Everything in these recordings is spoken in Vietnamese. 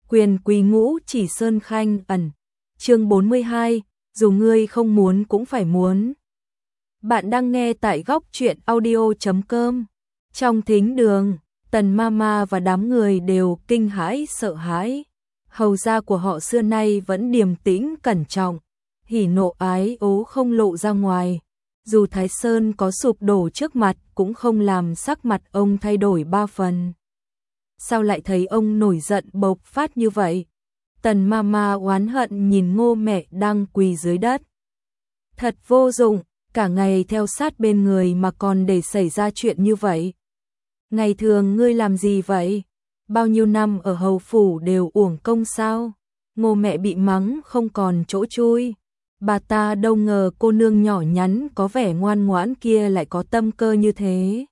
Quyền quý ngũ chỉ sơn khanh ẩn. Chương 42, dù ngươi không muốn cũng phải muốn. Bạn đang nghe tại góc truyện audio.com. Trong thính đường, Tần Mama và đám người đều kinh hãi sợ hãi. Hầu gia của họ xưa nay vẫn điềm tĩnh cẩn trọng, hỉ nộ ái ố không lộ ra ngoài. Dù Thái Sơn có sụp đổ trước mặt cũng không làm sắc mặt ông thay đổi ba phần. Sao lại thấy ông nổi giận bộc phát như vậy? Tần Mama oán hận nhìn Ngô mẹ đang quỳ dưới đất. Thật vô dụng, cả ngày theo sát bên người mà còn để xảy ra chuyện như vậy. Ngày thường ngươi làm gì vậy? Bao nhiêu năm ở hầu phủ đều uổng công sao? Ngô mẹ bị mắng không còn chỗ chui. Bà ta đâu ngờ cô nương nhỏ nhắn có vẻ ngoan ngoãn kia lại có tâm cơ như thế.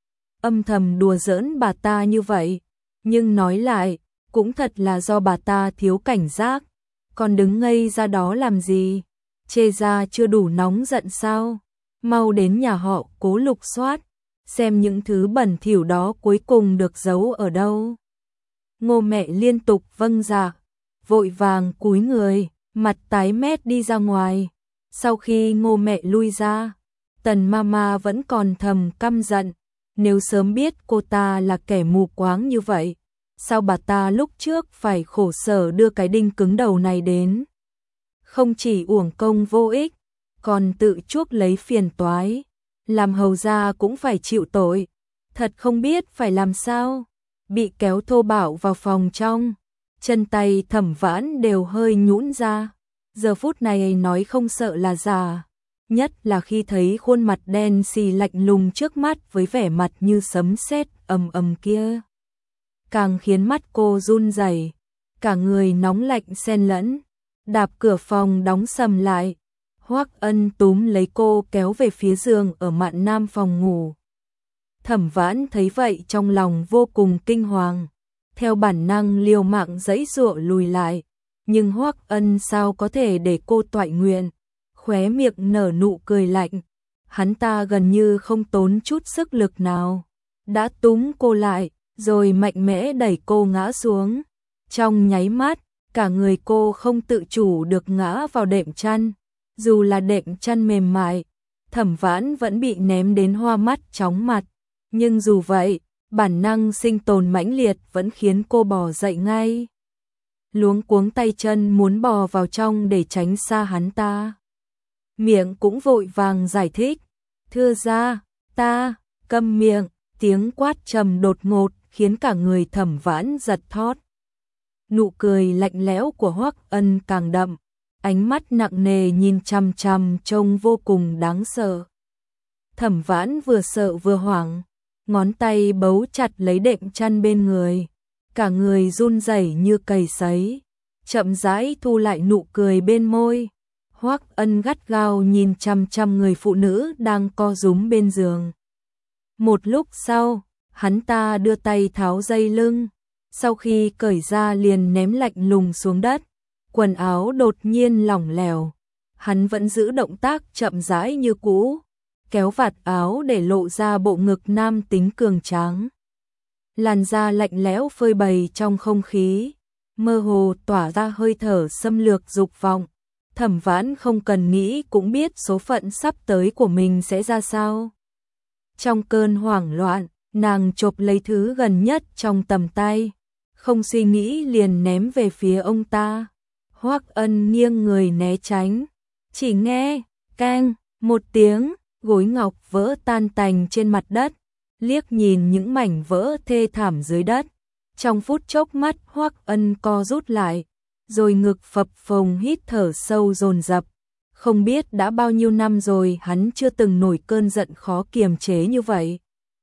Âm thầm đùa giỡn bà ta như vậy. Nhưng nói lại, cũng thật là do bà ta thiếu cảnh giác. Còn đứng ngây ra đó làm gì? Chê ra chưa đủ nóng giận sao? Mau đến nhà họ Cố lục soát, xem những thứ bẩn thỉu đó cuối cùng được giấu ở đâu. Ngô mẹ liên tục vâng dạ, vội vàng cúi người, mặt tái mét đi ra ngoài. Sau khi Ngô mẹ lui ra, Tần Mama vẫn còn thầm căm giận. Nếu sớm biết cô ta là kẻ mù quáng như vậy, sao bà ta lúc trước phải khổ sở đưa cái đinh cứng đầu này đến? Không chỉ uổng công vô ích, còn tự chuốc lấy phiền toái. Làm hầu gia cũng phải chịu tội. Thật không biết phải làm sao. Bị kéo thô bạo vào phòng trong, chân tay Thẩm Vãn đều hơi nhũn ra. Giờ phút này nói không sợ là giả. Nhất là khi thấy khuôn mặt đen xì lạnh lùng trước mắt với vẻ mặt như sấm sét ầm ầm kia, càng khiến mắt cô run rẩy, cả người nóng lạnh xen lẫn. Đạp cửa phòng đóng sầm lại, Hoắc Ân túm lấy cô kéo về phía giường ở mạn nam phòng ngủ. Thẩm Vãn thấy vậy trong lòng vô cùng kinh hoàng, theo bản năng liều mạng giãy giụa lùi lại, nhưng Hoắc Ân sao có thể để cô toại nguyện, khóe miệng nở nụ cười lạnh. Hắn ta gần như không tốn chút sức lực nào, đã túm cô lại, rồi mạnh mẽ đẩy cô ngã xuống. Trong nháy mắt, cả người cô không tự chủ được ngã vào đệm chăn. Dù là đệm chăn mềm mại, Thẩm Vãn vẫn bị ném đến hoa mắt chóng mặt. Nhưng dù vậy, bản năng sinh tồn mãnh liệt vẫn khiến cô bò dậy ngay. Luống cuống tay chân muốn bò vào trong để tránh xa hắn ta. Miệng cũng vội vàng giải thích. Thưa ra, ta, câm miệng, tiếng quát trầm đột ngột khiến cả người Thẩm Vãn giật thót. Nụ cười lạnh lẽo của Hoắc Ân càng đậm, ánh mắt nặng nề nhìn chằm chằm trông vô cùng đáng sợ. Thẩm Vãn vừa sợ vừa hoảng, ngón tay bấu chặt lấy đệm chăn bên người, cả người run rẩy như cầy sấy, chậm rãi thu lại nụ cười bên môi. Hoắc Ân gắt gao nhìn chằm chằm người phụ nữ đang co rúm bên giường. Một lúc sau, hắn ta đưa tay tháo dây lưng, sau khi cởi ra liền ném lạnh lùng xuống đất. Quần áo đột nhiên lỏng lẻo, hắn vẫn giữ động tác chậm rãi như cũ, kéo vạt áo để lộ ra bộ ngực nam tính cường tráng. Làn da lạnh lẽo phơi bày trong không khí, mơ hồ tỏa ra hơi thở xâm lược dục vọng. Thẩm Vãn không cần nghĩ cũng biết số phận sắp tới của mình sẽ ra sao. Trong cơn hoảng loạn, nàng chộp lấy thứ gần nhất trong tầm tay, không suy nghĩ liền ném về phía ông ta. Hoắc Ân nghiêng người né tránh, chỉ nghe keng một tiếng, gối ngọc vỡ tan tành trên mặt đất, liếc nhìn những mảnh vỡ thê thảm dưới đất. Trong phút chốc mắt Hoắc Ân co rút lại, rồi ngực phập phồng hít thở sâu dồn dập. Không biết đã bao nhiêu năm rồi hắn chưa từng nổi cơn giận khó kiềm chế như vậy.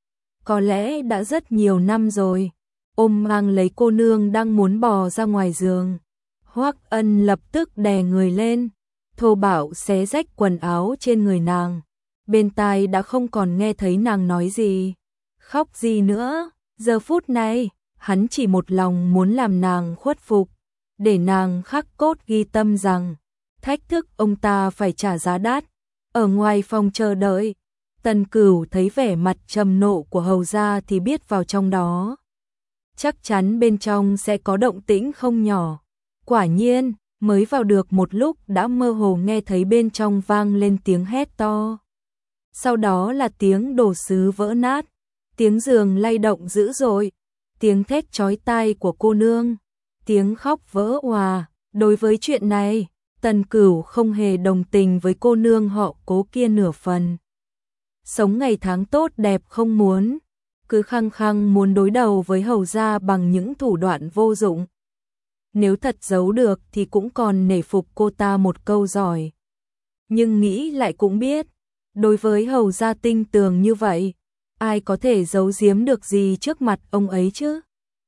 Có lẽ đã rất nhiều năm rồi. Ôm mang lấy cô nương đang muốn bò ra ngoài giường, Hoắc Ân lập tức đè người lên, thô bạo xé rách quần áo trên người nàng. Bên tai đã không còn nghe thấy nàng nói gì, khóc gì nữa. Giờ phút này, hắn chỉ một lòng muốn làm nàng khuất phục, để nàng khắc cốt ghi tâm rằng thách thức ông ta phải trả giá đắt. Ở ngoài phòng chờ đợi, Tần Cửu thấy vẻ mặt trầm nộ của hầu gia thì biết vào trong đó chắc chắn bên trong sẽ có động tĩnh không nhỏ. Quả nhiên, mới vào được một lúc đã mơ hồ nghe thấy bên trong vang lên tiếng hét to. Sau đó là tiếng đồ sứ vỡ nát, tiếng giường lay động dữ dội, tiếng thét chói tai của cô nương, tiếng khóc vỡ òa. Đối với chuyện này, Tần Cửu không hề đồng tình với cô nương họ Cố kia nửa phần. Sống ngày tháng tốt đẹp không muốn, cứ khăng khăng muốn đối đầu với hầu gia bằng những thủ đoạn vô dụng. Nếu thật giấu được thì cũng còn nể phục cô ta một câu giỏi. Nhưng nghĩ lại cũng biết, đối với hầu gia tinh tường như vậy, ai có thể giấu giếm được gì trước mặt ông ấy chứ?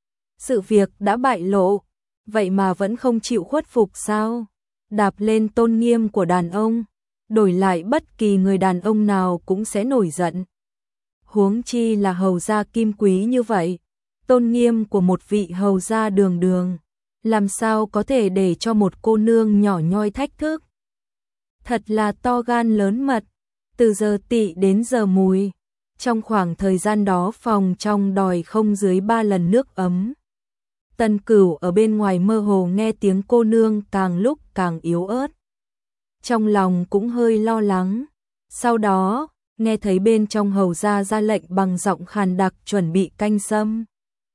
Sự việc đã bại lộ, vậy mà vẫn không chịu khuất phục sao? Đạp lên tôn nghiêm của đàn ông, đổi lại bất kỳ người đàn ông nào cũng sẽ nổi giận. Huống chi là hầu gia kim quý như vậy, tôn nghiêm của một vị hầu gia đường đường, làm sao có thể để cho một cô nương nhỏ nhoi thách thức. Thật là to gan lớn mật, từ giờ tỵ đến giờ mùi. Trong khoảng thời gian đó phòng trong đòi không dưới 3 lần nước ấm. Tần Cửu ở bên ngoài mơ hồ nghe tiếng cô nương càng lúc càng yếu ớt. Trong lòng cũng hơi lo lắng. Sau đó, nghe thấy bên trong hầu gia ra lệnh bằng giọng khàn đặc chuẩn bị canh sâm.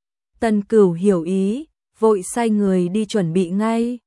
Tần Cửu hiểu ý, vội sai người đi chuẩn bị ngay.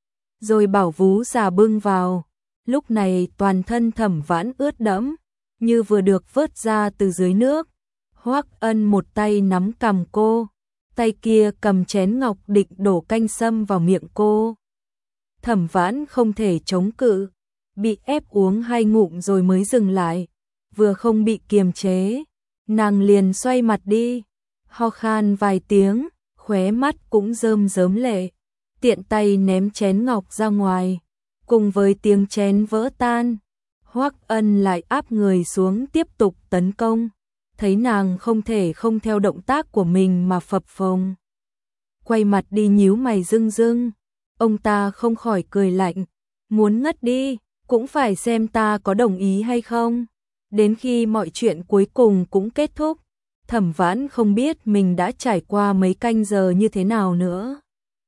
Rồi bảo vú già bưng vào. Lúc này toàn thân Thẩm Vãn ướt đẫm, như vừa được vớt ra từ dưới nước. Hoắc Ân một tay nắm cằm cô, tay kia cầm chén ngọc định đổ canh sâm vào miệng cô. Thẩm Vãn không thể chống cự, bị ép uống 2 ngụm rồi mới dừng lại. Vừa không bị kiềm chế, nàng liền xoay mặt đi, ho khan vài tiếng, khóe mắt cũng rơm rớm lệ, tiện tay ném chén ngọc ra ngoài, cùng với tiếng chén vỡ tan. Hoắc Ân lại áp người xuống tiếp tục tấn công, thấy nàng không thể không theo động tác của mình mà phập phồng. Quay mặt đi nhíu mày rưng rưng, ông ta không khỏi cười lạnh, muốn ngất đi, cũng phải xem ta có đồng ý hay không. Đến khi mọi chuyện cuối cùng cũng kết thúc, Thẩm Vãn không biết mình đã trải qua mấy canh giờ như thế nào nữa.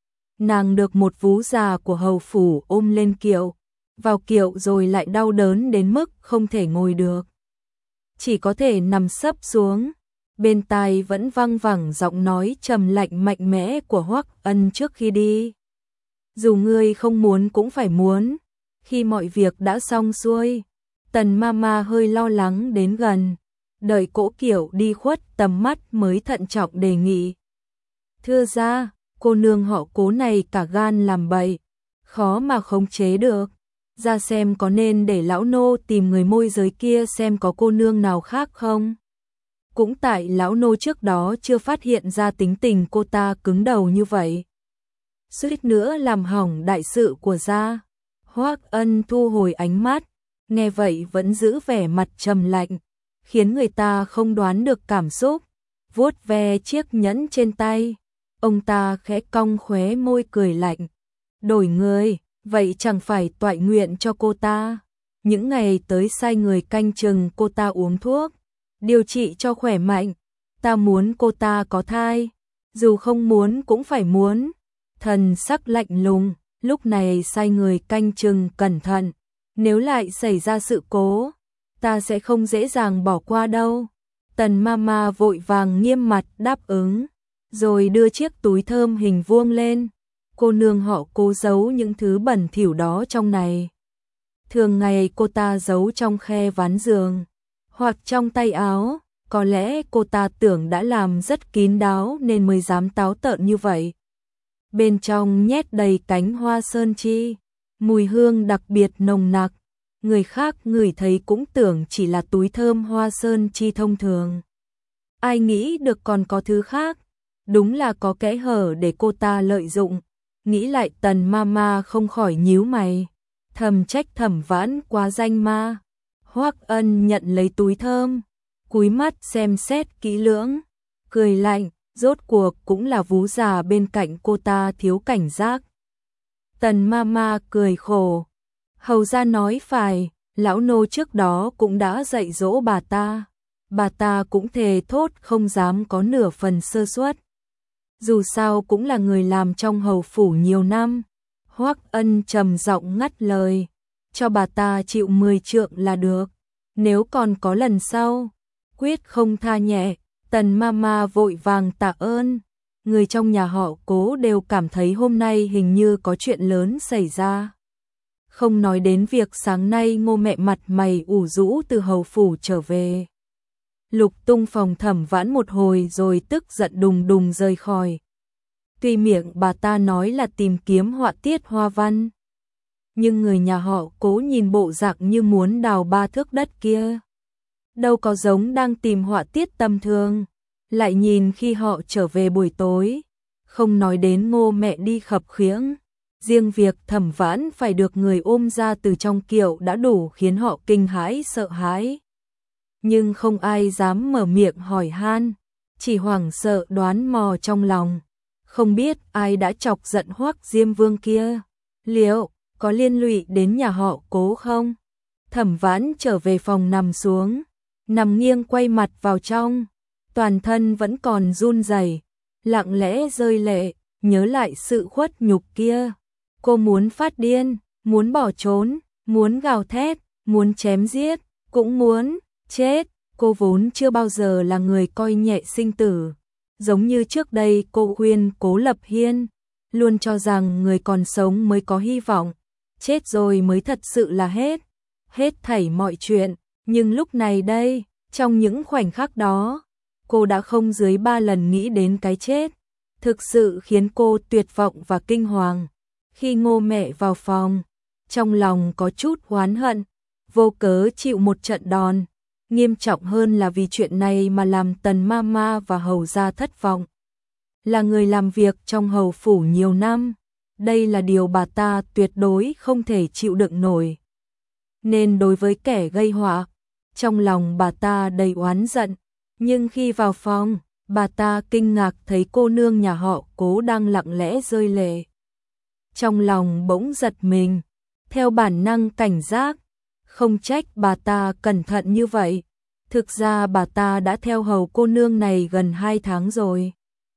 Nàng được một vú già của hầu phủ ôm lên kiệu, vào kiệu rồi lại đau đớn đến mức không thể ngồi được. Chỉ có thể nằm sấp xuống, bên tai vẫn văng vẳng giọng nói trầm lạnh mạnh mẽ của Hoắc Ân trước khi đi. Dù ngươi không muốn cũng phải muốn. Khi mọi việc đã xong xuôi, Tần Mama hơi lo lắng đến gần, đợi cỗ kiệu đi khuất tầm mắt mới thận trọng đề nghị. Thưa ra, cô nương họ Cố này cả gan làm bậy, khó mà khống chế được. Ra xem có nên để lão nô tìm người môi giới kia xem có cô nương nào khác không? Cũng tại lão nô trước đó chưa phát hiện ra tính tình cô ta cứng đầu như vậy, suýt nữa làm hỏng đại sự của gia. Hoắc Ân thu hồi ánh mắt, nghe vậy vẫn giữ vẻ mặt trầm lạnh, khiến người ta không đoán được cảm xúc. Vuốt ve chiếc nhẫn trên tay, ông ta khẽ cong khóe môi cười lạnh. Đổi người, vậy chẳng phải toại nguyện cho cô ta. Những ngày tới sai người canh chừng cô ta uống thuốc, điều trị cho khỏe mạnh. Ta muốn cô ta có thai, dù không muốn cũng phải muốn. Thần sắc lạnh lùng, lúc này sai người canh chừng cẩn thận. Nếu lại xảy ra sự cố, ta sẽ không dễ dàng bỏ qua đâu. Tần Mama vội vàng nghiêm mặt đáp ứng, rồi đưa chiếc túi thơm hình vuông lên. Cô nương họ Cố giấu những thứ bẩn thỉu đó trong này. Thường ngày cô ta giấu trong khe ván giường, hoặc trong tay áo. Có lẽ cô ta tưởng đã làm rất kín đáo nên mới dám táo tợn như vậy. Bên trong nhét đầy cánh hoa sơn chi, mùi hương đặc biệt nồng nặc. Người khác ngửi thấy cũng tưởng chỉ là túi thơm hoa sơn chi thông thường. Ai nghĩ được còn có thứ khác, đúng là có kẽ hở để cô ta lợi dụng. Nghĩ lại Tần Mama không khỏi nhíu mày, thầm trách Thẩm Vãn quá danh ma. Hoắc Ân nhận lấy túi thơm, cúi mắt xem xét kỹ lưỡng, cười lạnh, rốt cuộc cũng là vú già bên cạnh cô ta thiếu cảnh giác. Tần Mama cười khổ, hầu gia nói phải, lão nô trước đó cũng đã dạy dỗ bà ta cũng thề thốt không dám có nửa phần sơ suất. dù sao cũng là người làm trong hầu phủ nhiều năm. Hoắc Ân trầm giọng ngắt lời, cho bà ta chịu 10 trượng là được, nếu còn có lần sau, quyết không tha nhẹ. Tần Mama vội vàng tạ ơn. Người trong nhà họ Cố đều cảm thấy hôm nay hình như có chuyện lớn xảy ra. Không nói đến việc sáng nay Ngô mẹ mặt mày ủ rũ từ hầu phủ trở về. Lục tung phòng Thẩm Vãn một hồi rồi tức giận đùng đùng rời khỏi. Tuy miệng bà ta nói là tìm kiếm họa tiết hoa văn, nhưng người nhà họ Cố nhìn bộ dạng như muốn đào 3 thước đất kia, đâu có giống đang tìm họa tiết tầm thường. Lại nhìn khi họ trở về buổi tối, không nói đến Ngô mẹ đi khập khiễng, riêng việc Thẩm Vãn phải được người ôm ra từ trong kiệu đã đủ khiến họ kinh hãi sợ hãi. Nhưng không ai dám mở miệng hỏi han, chỉ hoảng sợ đoán mò trong lòng. Không biết ai đã chọc giận Hoắc Diêm Vương kia, liệu có liên lụy đến nhà họ Cố không? Thẩm Vãn trở về phòng nằm xuống, nằm nghiêng quay mặt vào trong, toàn thân vẫn còn run rẩy, lặng lẽ rơi lệ, nhớ lại sự khuất nhục kia. Cô muốn phát điên, muốn bỏ trốn, muốn gào thét, muốn chém giết, cũng muốn chết. Cô vốn chưa bao giờ là người coi nhẹ sinh tử. Giống như trước đây cô khuyên Cố Lập Hiên, luôn cho rằng người còn sống mới có hy vọng, chết rồi mới thật sự là hết thảy mọi chuyện. Nhưng lúc này đây, trong những khoảnh khắc đó, cô đã không dưới 3 lần nghĩ đến cái chết, thực sự khiến cô tuyệt vọng và kinh hoàng. Khi Ngô mẹ vào phòng, trong lòng có chút oán hận, vô cớ chịu một trận đòn. Nghiêm trọng hơn là vì chuyện này mà làm Tần Mama và hầu gia thất vọng. Là người làm việc trong hầu phủ nhiều năm, đây là điều bà ta tuyệt đối không thể chịu đựng nổi. Nên đối với kẻ gây họa, trong lòng bà ta đầy oán giận. Nhưng khi vào phòng, bà ta kinh ngạc thấy cô nương nhà họ Cố đang lặng lẽ rơi lệ. Trong lòng bỗng giật mình, theo bản năng cảnh giác. Không trách bà ta cẩn thận như vậy. Thực ra bà ta đã theo hầu cô nương này gần 2 tháng rồi.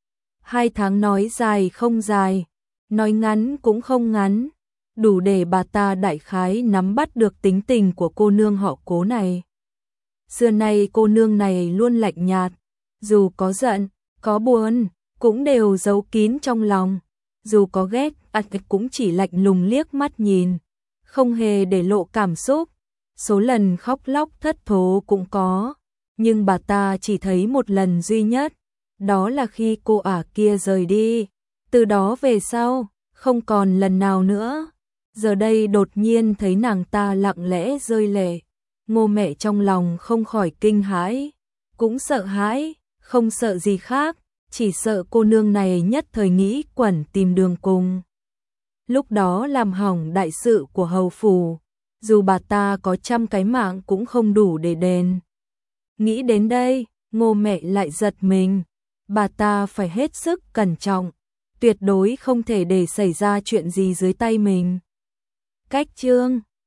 2 tháng nói dài không dài, nói ngắn cũng không ngắn, đủ để bà ta đại khái nắm bắt được tính tình của cô nương họ Cố này. Xưa nay cô nương này luôn lạnh nhạt, dù có giận, có buồn, cũng đều giấu kín trong lòng, dù có ghét, cũng chỉ lạnh lùng liếc mắt nhìn, không hề để lộ cảm xúc. Số lần khóc lóc thất thố cũng có, nhưng bà ta chỉ thấy một lần duy nhất, đó là khi cô ả kia rời đi. Từ đó về sau, không còn lần nào nữa. Giờ đây đột nhiên thấy nàng ta lặng lẽ rơi lệ, Ngô mẹ trong lòng không khỏi kinh hãi, cũng sợ hãi, không sợ gì khác, chỉ sợ cô nương này nhất thời nghĩ quẩn tìm đường cùng. Lúc đó làm hỏng đại sự của hầu phủ, dù bà ta có 100 cái mạng cũng không đủ để đền. Nghĩ đến đây, Ngô mẹ lại giật mình, bà ta phải hết sức cẩn trọng, tuyệt đối không thể để xảy ra chuyện gì dưới tay mình. Cách chương